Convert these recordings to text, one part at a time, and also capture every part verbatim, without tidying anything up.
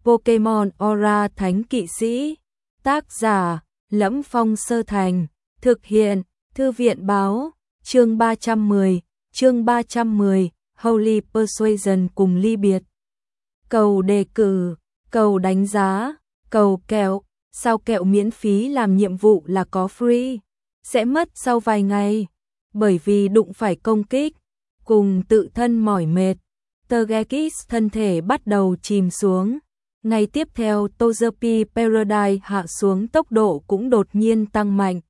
Pokemon Aura Thánh Kỵ Sĩ. Tác giả: Lẫm Phong Sơ Thành. Thực hiện: Thư viện báo. Chương ba trăm mười. Chương ba trăm mười. Holy Persuasion cùng ly biệt. Cầu đề cử, cầu đánh giá, cầu kẹo. Sao kẹo miễn phí làm nhiệm vụ là có free? Sẽ mất sau vài ngày. Bởi vì đụng phải công kích, cùng tự thân mỏi mệt, Togekiss thân thể bắt đầu chìm xuống. Ngày tiếp theo Togepi Paradise hạ xuống, tốc độ cũng đột nhiên tăng mạnh.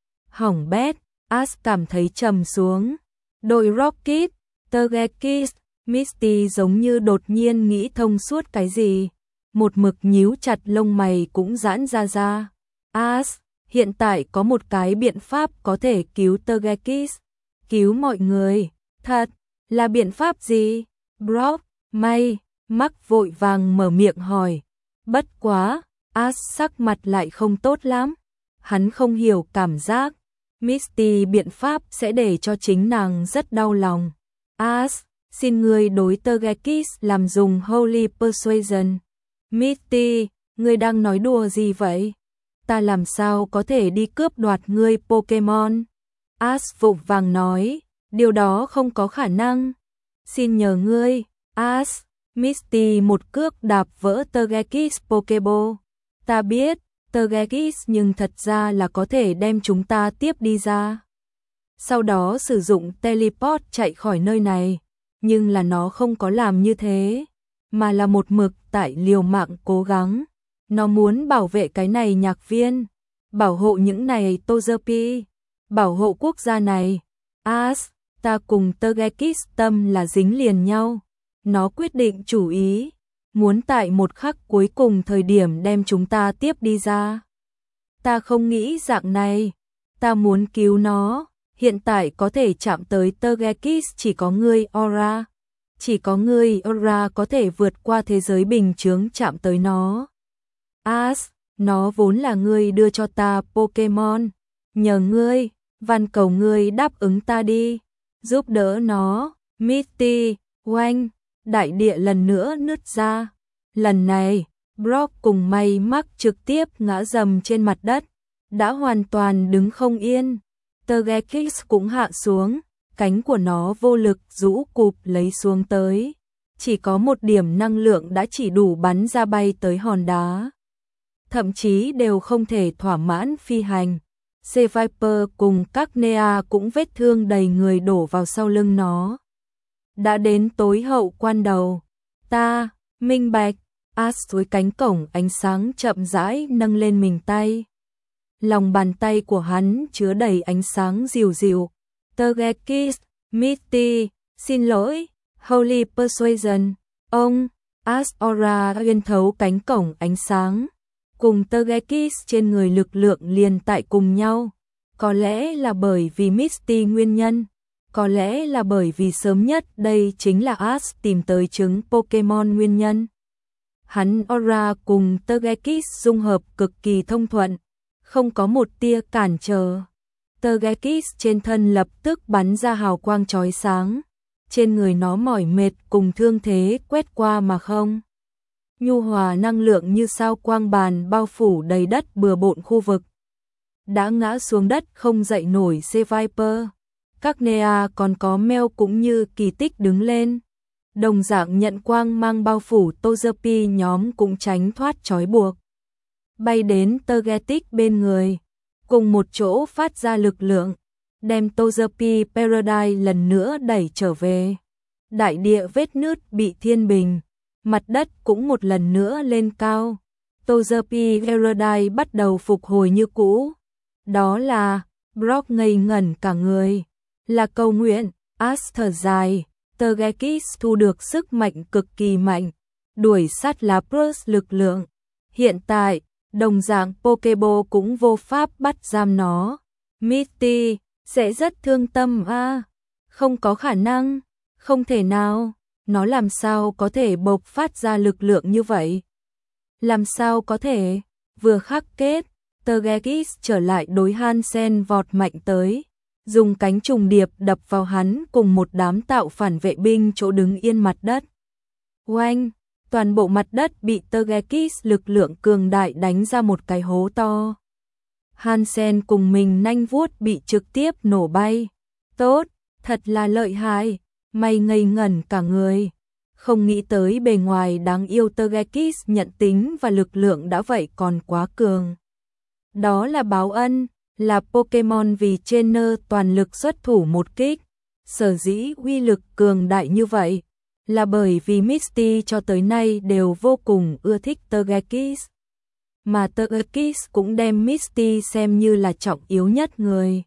Hỏng bét, Ash cảm thấy trầm xuống. Đội Rocket, Togekiss, Misty giống như đột nhiên nghĩ thông suốt cái gì. Một mực nhíu chặt lông mày cũng giãn ra ra. Ash, hiện tại có một cái biện pháp có thể cứu Togekiss, cứu mọi người. Thật, là biện pháp gì? Brock, May, Mắc vội vàng mở miệng hỏi. Bất quá, Ash sắc mặt lại không tốt lắm. Hắn không hiểu cảm giác Misty biện pháp sẽ để cho chính nàng rất đau lòng. Ash, xin ngươi đối Togekiss làm dùng Holy Persuasion. Misty, ngươi đang nói đùa gì vậy? Ta làm sao có thể đi cướp đoạt ngươi Pokemon? Ash vội vàng nói, điều đó không có khả năng. Xin nhờ ngươi, Ash. Misty một cước đạp vỡ Togekiss Pokeball. Ta biết, Togekiss, nhưng thật ra là có thể đem chúng ta tiếp đi ra. Sau đó sử dụng teleport chạy khỏi nơi này. Nhưng là nó không có làm như thế, mà là một mực tại liều mạng cố gắng. Nó muốn bảo vệ cái này nhạc viên, bảo hộ những này Togepi, bảo hộ quốc gia này. Ash, ta cùng Togekiss tâm là dính liền nhau. Nó quyết định chủ ý, muốn tại một khắc cuối cùng thời điểm đem chúng ta tiếp đi ra. Ta không nghĩ dạng này, ta muốn cứu nó. Hiện tại có thể chạm tới Togekiss chỉ có ngươi Aura. Chỉ có ngươi Aura có thể vượt qua thế giới bình chướng chạm tới nó. Ash, nó vốn là ngươi đưa cho ta Pokemon. Nhờ ngươi, van cầu ngươi đáp ứng ta đi, giúp đỡ nó. Misty, oanh, đại địa lần nữa nứt ra. Lần này, Brock cùng May Mắc trực tiếp ngã dầm trên mặt đất, đã hoàn toàn đứng không yên. Togekiss cũng hạ xuống, cánh của nó vô lực rũ cụp lấy xuống tới. Chỉ có một điểm năng lượng đã chỉ đủ bắn ra bay tới hòn đá. Thậm chí đều không thể thỏa mãn phi hành. Seviper cùng các Nea cũng vết thương đầy người đổ vào sau lưng nó. Đã đến tối hậu quan đầu. Ta, minh bạch. Ash dưới cánh cổng ánh sáng chậm rãi nâng lên mình tay. Lòng bàn tay của hắn chứa đầy ánh sáng dịu dịu. Togekiss, Misty, xin lỗi, Holy Persuasion. Ông, Ash Aura xuyên thấu cánh cổng ánh sáng, cùng Togekiss trên người lực lượng liền tại cùng nhau. Có lẽ là bởi vì Misty nguyên nhân, có lẽ là bởi vì sớm nhất đây chính là Ash tìm tới trứng Pokemon nguyên nhân. Hắn Aura cùng Togekiss dung hợp cực kỳ thông thuận, không có một tia cản trở. Togekiss trên thân lập tức bắn ra hào quang chói sáng, trên người nó mỏi mệt cùng thương thế quét qua mà không. Nhu hòa năng lượng như sao quang bàn bao phủ đầy đất bừa bộn khu vực. Đã ngã xuống đất không dậy nổi Seviper, các Nea còn có Mel cũng như kỳ tích đứng lên. Đồng dạng nhận quang mang bao phủ Togepi nhóm cũng tránh thoát trói buộc, bay đến Togetic bên người, cùng một chỗ phát ra lực lượng, đem Togepi Paradise lần nữa đẩy trở về. Đại địa vết nứt bị thiên bình, mặt đất cũng một lần nữa lên cao. Togepi Paradise bắt đầu phục hồi như cũ. Đó là, Brock ngây ngẩn cả người, là cầu nguyện. Ash thở dài, Togekiss thu được sức mạnh cực kỳ mạnh, đuổi sát Lapras lực lượng. Hiện tại, đồng dạng Pokeball cũng vô pháp bắt giam nó. Misty, sẽ rất thương tâm a. À? Không có khả năng, không thể nào. Nó làm sao có thể bộc phát ra lực lượng như vậy? Làm sao có thể? Vừa khắc kết, Togekiss trở lại đối Hansen vọt mạnh tới, dùng cánh trùng điệp đập vào hắn cùng một đám tạo phản vệ binh chỗ đứng yên mặt đất. Oanh, toàn bộ mặt đất bị Tergekis lực lượng cường đại đánh ra một cái hố to. Hansen cùng mình nanh vuốt bị trực tiếp nổ bay. Tốt, thật là lợi hại, mày ngây ngẩn cả người. Không nghĩ tới bề ngoài đáng yêu Tergekis nhận tính và lực lượng đã vậy còn quá cường. Đó là báo ân, là Pokemon vì trainer toàn lực xuất thủ một kích. Sở dĩ uy lực cường đại như vậy là bởi vì Misty cho tới nay đều vô cùng ưa thích Tergekis. Mà Tergekis cũng đem Misty xem như là trọng yếu nhất người.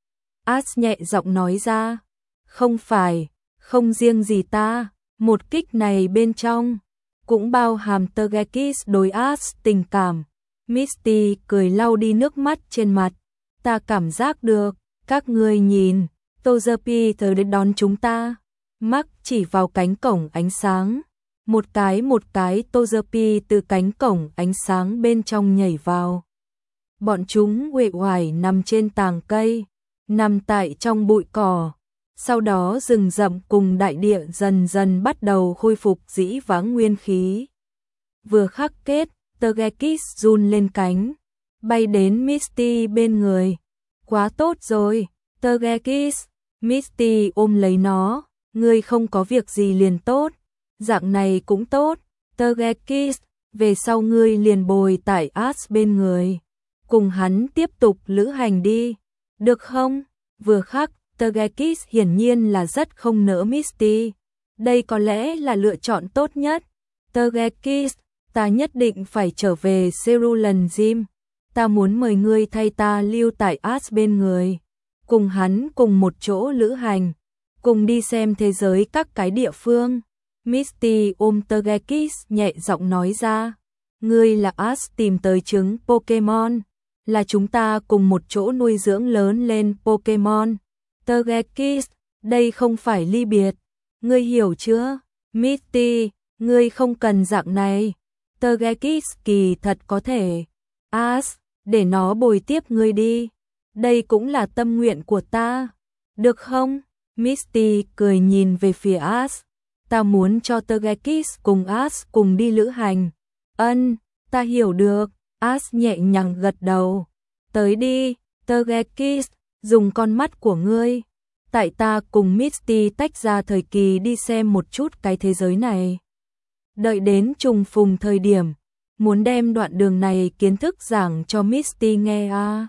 Ash nhẹ giọng nói ra, không phải, không riêng gì ta, một kích này bên trong cũng bao hàm Tergekis đối Ash tình cảm. Misty cười lau đi nước mắt trên mặt, ta cảm giác được, các ngươi nhìn, Togepi tới đến đón chúng ta. Mark chỉ vào cánh cổng ánh sáng, một cái một cái Togepi từ cánh cổng ánh sáng bên trong nhảy vào. Bọn chúng uể oải nằm trên tàng cây, nằm tại trong bụi cỏ. Sau đó rừng rậm cùng đại địa dần dần bắt đầu khôi phục dĩ vãng nguyên khí. Vừa khắc kết, Tergekis run lên cánh, bay đến Misty bên người. Quá tốt rồi, Tergekis. Misty ôm lấy nó, ngươi không có việc gì liền tốt, dạng này cũng tốt. Tergekis, về sau ngươi liền bồi tại Ash bên người, cùng hắn tiếp tục lữ hành đi, được không? Vừa khắc, Tergekis hiển nhiên là rất không nỡ Misty. Đây có lẽ là lựa chọn tốt nhất. Tergekis, ta nhất định phải trở về Cerulean Gym. Ta muốn mời ngươi thay ta lưu tại Ash bên người, cùng hắn cùng một chỗ lữ hành, cùng đi xem thế giới các cái địa phương. Misty ôm Tergekis nhẹ giọng nói ra, ngươi là Ash tìm tới trứng Pokemon, là chúng ta cùng một chỗ nuôi dưỡng lớn lên Pokemon. Tergekis, đây không phải ly biệt, ngươi hiểu chưa? Misty, ngươi không cần dạng này. Tergekis kỳ thật có thể. Ash, để nó bồi tiếp ngươi đi. Đây cũng là tâm nguyện của ta. Được không? Misty cười nhìn về phía Ash. Ta muốn cho Tergekis cùng Ash cùng đi lữ hành. Ân, ta hiểu được. Ash nhẹ nhàng gật đầu. Tới đi, Tergekis, dùng con mắt của ngươi. Tại ta cùng Misty tách ra thời kỳ đi xem một chút cái thế giới này. Đợi đến trùng phùng thời điểm, muốn đem đoạn đường này kiến thức giảng cho Misty nghe à.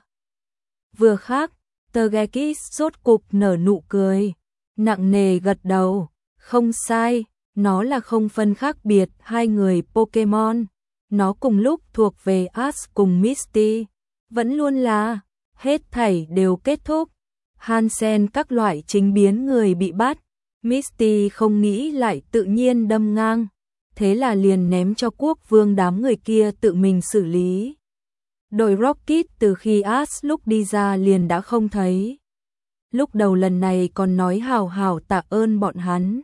Vừa khác, Tergekis rốt cục nở nụ cười, nặng nề gật đầu, không sai, nó là không phân khác biệt hai người Pokemon, nó cùng lúc thuộc về Ash cùng Misty, vẫn luôn là, hết thảy đều kết thúc. Hansen các loại chính biến người bị bắt, Misty không nghĩ lại tự nhiên đâm ngang, thế là liền ném cho quốc vương đám người kia tự mình xử lý. Đội Rocket từ khi Ash lúc đi ra liền đã không thấy. Lúc đầu lần này còn nói hào hào tạ ơn bọn hắn.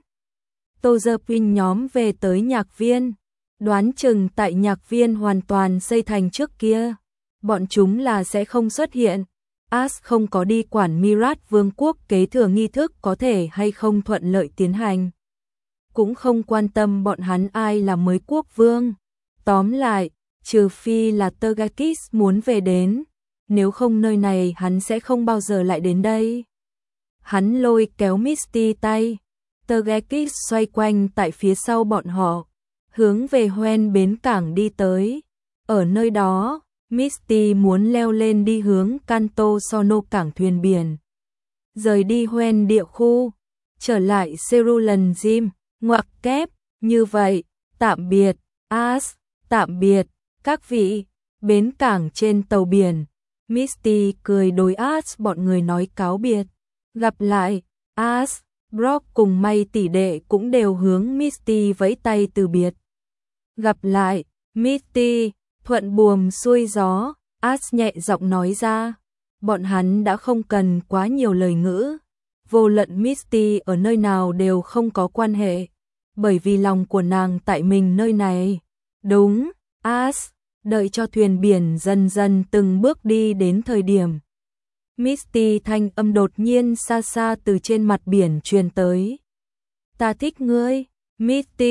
Togepi nhóm về tới nhạc viên, đoán chừng tại nhạc viên hoàn toàn xây thành trước kia, bọn chúng là sẽ không xuất hiện. Ash không có đi quản Mirat Vương quốc kế thừa nghi thức có thể hay không thuận lợi tiến hành, cũng không quan tâm bọn hắn ai là mới quốc vương. Tóm lại, trừ phi là Tergekis muốn về đến, nếu không nơi này hắn sẽ không bao giờ lại đến đây. Hắn lôi kéo Misty tay, Tergekis xoay quanh tại phía sau bọn họ, hướng về Hoenn bến cảng đi tới. Ở nơi đó, Misty muốn leo lên đi hướng Kanto Sono cảng thuyền biển, rời đi Hoenn địa khu, trở lại Cerulean Gym. Ngoặc kép, như vậy, tạm biệt, Ash, tạm biệt, các vị. Bến cảng trên tàu biển, Misty cười đối Ash bọn người nói cáo biệt. Gặp lại, Ash, Brock cùng May tỷ đệ cũng đều hướng Misty vẫy tay từ biệt. Gặp lại, Misty, thuận buồm xuôi gió, Ash nhẹ giọng nói ra. Bọn hắn đã không cần quá nhiều lời ngữ. Vô luận Misty ở nơi nào đều không có quan hệ, bởi vì lòng của nàng tại mình nơi này. Đúng, Ash, đợi cho thuyền biển dần dần từng bước đi đến thời điểm. Misty thanh âm đột nhiên xa xa từ trên mặt biển truyền tới. Ta thích ngươi, Misty,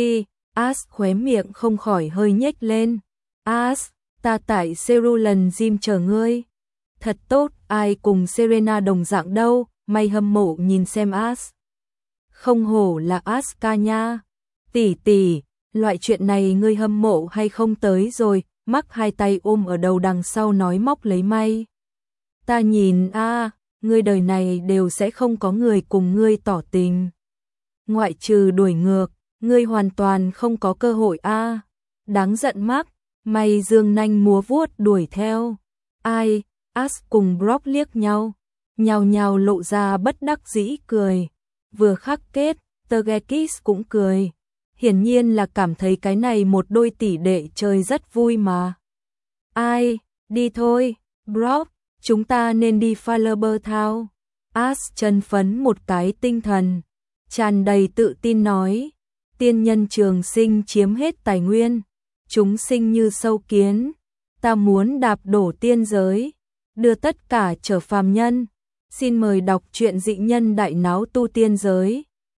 As khóe miệng không khỏi hơi nhếch lên. As, ta tại Cerulean Gym chờ ngươi. Thật tốt, ai cùng Serena đồng dạng đâu, mày hâm mộ nhìn xem As. Không hổ là Asuka nha. Tỷ tỷ, loại chuyện này ngươi hâm mộ hay không tới rồi, mắc hai tay ôm ở đầu đằng sau nói móc lấy may. Ta nhìn a, à, ngươi đời này đều sẽ không có người cùng ngươi tỏ tình. Ngoại trừ đuổi ngược, ngươi hoàn toàn không có cơ hội a. À. Đáng giận mắc, mày dương nanh múa vuốt đuổi theo. Ai, As cùng Brock liếc nhau, nhào nhào lộ ra bất đắc dĩ cười. Vừa khắc kết, Tergekis cũng cười. Hiển nhiên là cảm thấy cái này một đôi tỷ đệ chơi rất vui mà. Ai, đi thôi, Brock, chúng ta nên đi Fireber Town. As chân phấn một cái tinh thần, tràn đầy tự tin nói. Tiên nhân trường sinh chiếm hết tài nguyên, chúng sinh như sâu kiến. Ta muốn đạp đổ tiên giới, đưa tất cả trở phàm nhân. Xin mời đọc truyện Dị Nhân Đại Náo Tu Tiên Giới.